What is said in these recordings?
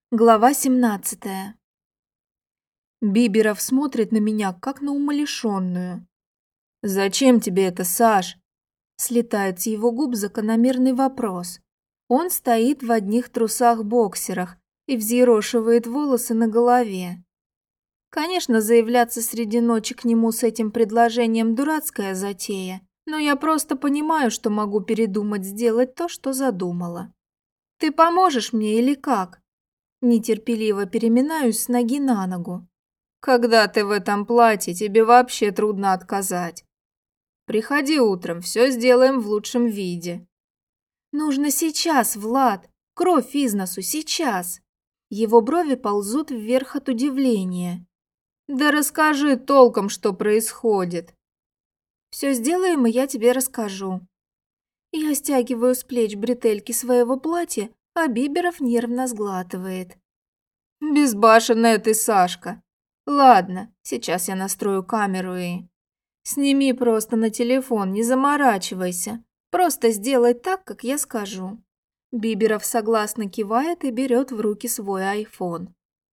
Глава 17. Биберов смотрит на меня, как на умалишенную. «Зачем тебе это, Саш?» Слетает с его губ закономерный вопрос. Он стоит в одних трусах-боксерах и взъерошивает волосы на голове. Конечно, заявляться среди ночи к нему с этим предложением дурацкая затея, но я просто понимаю, что могу передумать сделать то, что задумала. «Ты поможешь мне или как?» Нетерпеливо переминаюсь с ноги на ногу. «Когда ты в этом платье, тебе вообще трудно отказать. Приходи утром, все сделаем в лучшем виде». «Нужно сейчас, Влад! Кровь из носу, сейчас!» Его брови ползут вверх от удивления. «Да расскажи толком, что происходит». «Все сделаем, и я тебе расскажу». Я стягиваю с плеч бретельки своего платья, а Биберов нервно сглатывает. «Безбашенная ты, Сашка. Ладно, сейчас я настрою камеру и... Сними просто на телефон, не заморачивайся. Просто сделай так, как я скажу». Биберов согласно кивает и берет в руки свой айфон.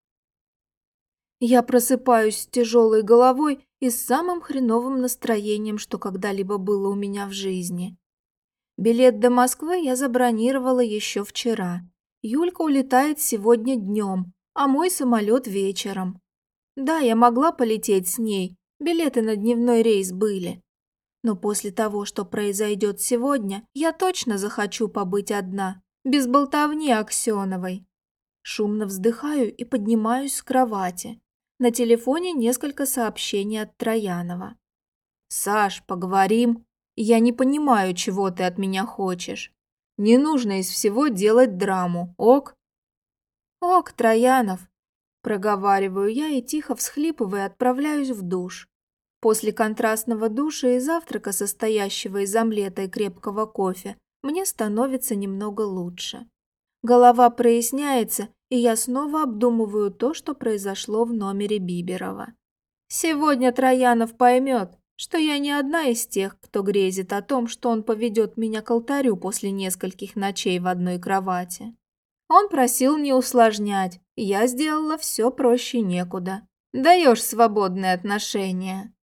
Я просыпаюсь с тяжелой головой и с самым хреновым настроением, что когда-либо было у меня в жизни. Билет до Москвы я забронировала еще вчера. Юлька улетает сегодня днем, а мой самолет вечером. Да, я могла полететь с ней, билеты на дневной рейс были. Но после того, что произойдет сегодня, я точно захочу побыть одна, без болтовни Аксеновой. Шумно вздыхаю и поднимаюсь с кровати. На телефоне несколько сообщений от Троянова. «Саш, поговорим? Я не понимаю, чего ты от меня хочешь. Не нужно из всего делать драму, ок?» «Ок, Троянов», проговариваю я и тихо всхлипывая отправляюсь в душ. После контрастного душа и завтрака, состоящего из омлета и крепкого кофе, мне становится немного лучше. Голова проясняется, и я снова обдумываю то, что произошло в номере Биберова. Сегодня Троянов поймет, что я не одна из тех, кто грезит о том, что он поведет меня к алтарю после нескольких ночей в одной кровати. Он просил не усложнять, и я сделала все проще некуда. Даешь свободные отношения.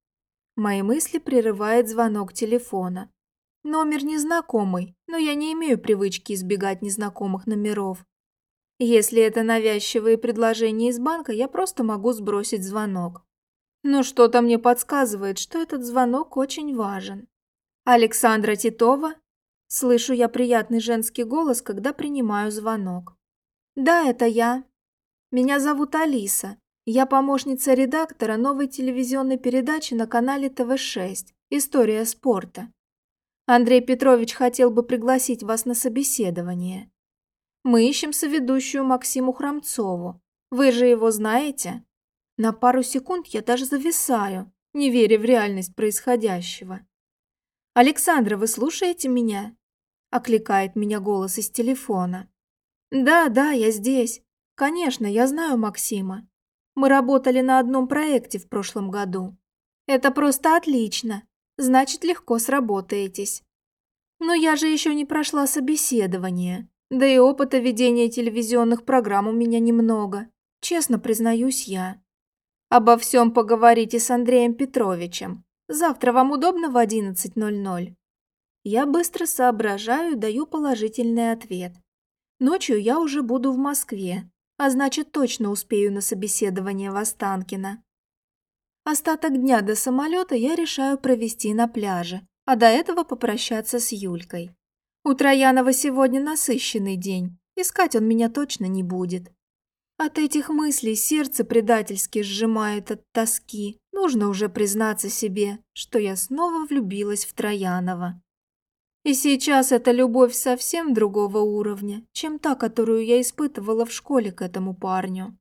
Мои мысли прерывает звонок телефона. Номер незнакомый, но я не имею привычки избегать незнакомых номеров. Если это навязчивые предложения из банка, я просто могу сбросить звонок. Но что-то мне подсказывает, что этот звонок очень важен. «Александра Титова?» Слышу я приятный женский голос, когда принимаю звонок. «Да, это я. Меня зовут Алиса. Я помощница редактора новой телевизионной передачи на канале ТВ-6 «История спорта». Андрей Петрович хотел бы пригласить вас на собеседование. Мы ищем соведущую Максиму Храмцову. Вы же его знаете?» На пару секунд я даже зависаю, не веря в реальность происходящего. «Александра, вы слушаете меня?» – окликает меня голос из телефона. «Да, я здесь. Конечно, я знаю Максима. Мы работали на одном проекте в прошлом году. Это просто отлично. Значит, легко сработаетесь. Но я же еще не прошла собеседование. Да и опыта ведения телевизионных программ у меня немного. Честно признаюсь я. Обо всем поговорите с Андреем Петровичем. Завтра вам удобно в 11:00?» Я быстро соображаю и даю положительный ответ. Ночью я уже буду в Москве, а значит точно успею на собеседование в Останкино. Остаток дня до самолета я решаю провести на пляже, а до этого попрощаться с Юлькой. У Троянова сегодня насыщенный день, искать он меня точно не будет. От этих мыслей сердце предательски сжимает от тоски. Нужно уже признаться себе, что я снова влюбилась в Троянова. И сейчас эта любовь совсем другого уровня, чем та, которую я испытывала в школе к этому парню.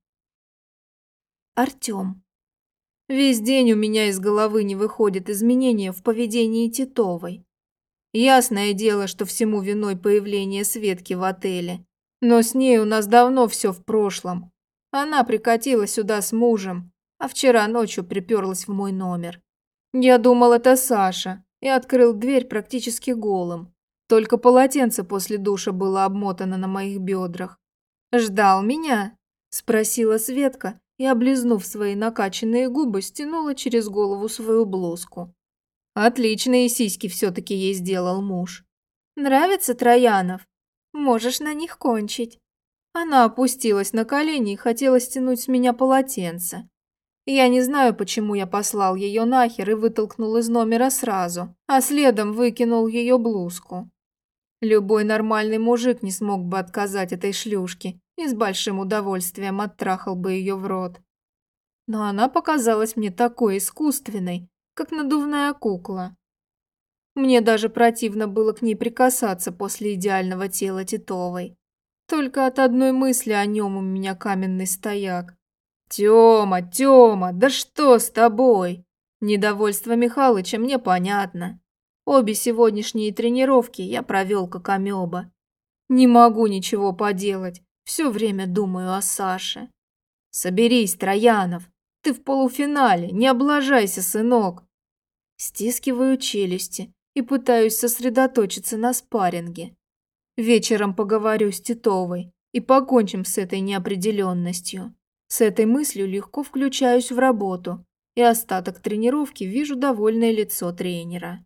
Артём. Весь день у меня из головы не выходят изменения в поведении Титовой. Ясное дело, что всему виной появление Светки в отеле. Но с ней у нас давно все в прошлом. Она прикатила сюда с мужем, а вчера ночью приперлась в мой номер. Я думал, это Саша, и открыл дверь практически голым. Только полотенце после душа было обмотано на моих бедрах. «Ждал меня?» – спросила Светка и, облизнув свои накачанные губы, стянула через голову свою блузку. Отличные сиськи все-таки ей сделал муж. «Нравится, Троянов? Можешь на них кончить». Она опустилась на колени и хотела стянуть с меня полотенце. Я не знаю, почему я послал ее нахер и вытолкнул из номера сразу, а следом выкинул ее блузку. Любой нормальный мужик не смог бы отказать этой шлюшке и с большим удовольствием оттрахал бы ее в рот. Но она показалась мне такой искусственной, как надувная кукла. Мне даже противно было к ней прикасаться после идеального тела Титовой. Только от одной мысли о нем у меня каменный стояк. «Тёма, Тёма, да что с тобой?» Недовольство Михалыча мне понятно. Обе сегодняшние тренировки я провел как амеба. Не могу ничего поделать, все время думаю о Саше. «Соберись, Троянов, ты в полуфинале, не облажайся, сынок». Стискиваю челюсти и пытаюсь сосредоточиться на спарринге. Вечером поговорю с Титовой и покончим с этой неопределенностью. С этой мыслью легко включаюсь в работу, и остаток тренировки вижу довольное лицо тренера.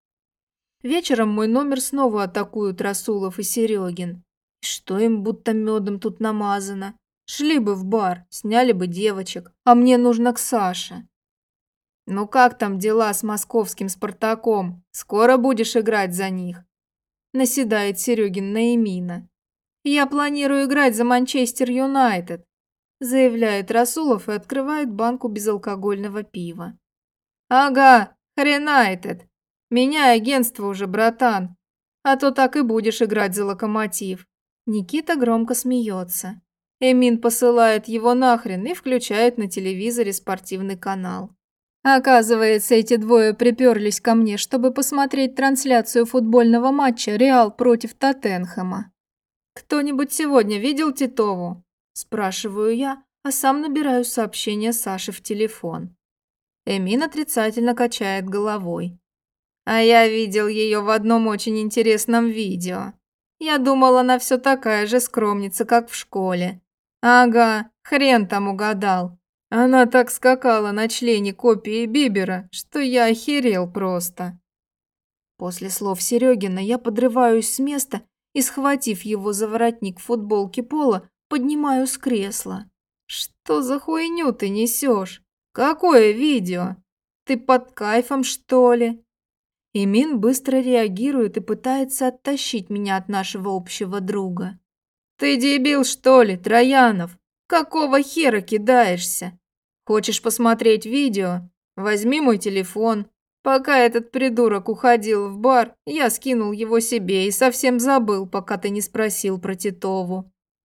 Вечером мой номер снова атакуют Расулов и Серегин. И что им будто медом тут намазано? Шли бы в бар, сняли бы девочек, а мне нужно к Саше. «Ну как там дела с московским «Спартаком»? Скоро будешь играть за них?» Наседает Серегин на Эмина. «Я планирую играть за Манчестер Юнайтед», заявляет Расулов и открывает банку безалкогольного пива. «Ага, хренайтед. Меняй агентство уже, братан. А то так и будешь играть за Локомотив». Никита громко смеется. Эмин посылает его нахрен и включает на телевизоре спортивный канал. Оказывается, эти двое приперлись ко мне, чтобы посмотреть трансляцию футбольного матча Реал против Тоттенхэма. «Кто-нибудь сегодня видел Титову?» – спрашиваю я, а сам набираю сообщение Саши в телефон. Эмин отрицательно качает головой. «А я видел ее в одном очень интересном видео. Я думал, она все такая же скромница, как в школе. Ага, хрен там угадал. Она так скакала на члене копии Бибера, что я охерел просто». После слов Серегина я подрываюсь с места и, схватив его за воротник футболки пола, поднимаю с кресла. «Что за хуйню ты несешь? Какое видео? Ты под кайфом, что ли?» Эмин быстро реагирует и пытается оттащить меня от нашего общего друга. «Ты дебил, что ли, Троянов? Какого хера кидаешься? Хочешь посмотреть видео? Возьми мой телефон. Пока этот придурок уходил в бар, я скинул его себе и совсем забыл, пока ты не спросил про Титову».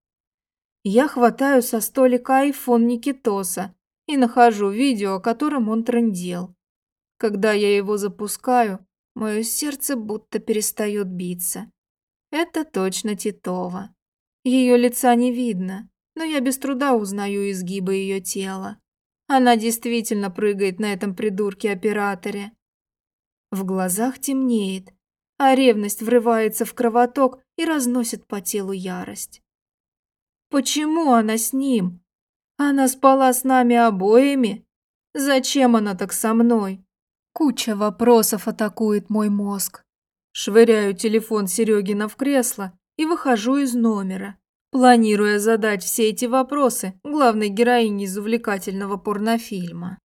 Я хватаю со столика айфон Никитоса и нахожу видео, о котором он трындел. Когда я его запускаю, мое сердце будто перестает биться. Это точно Титова. Ее лица не видно, но я без труда узнаю изгибы ее тела. Она действительно прыгает на этом придурке-операторе. В глазах темнеет, а ревность врывается в кровоток и разносит по телу ярость. Почему она с ним? Она спала с нами обоими? Зачем она так со мной? Куча вопросов атакует мой мозг. Швыряю телефон Серегина в кресло и выхожу из номера, планируя задать все эти вопросы главной героине из увлекательного порнофильма.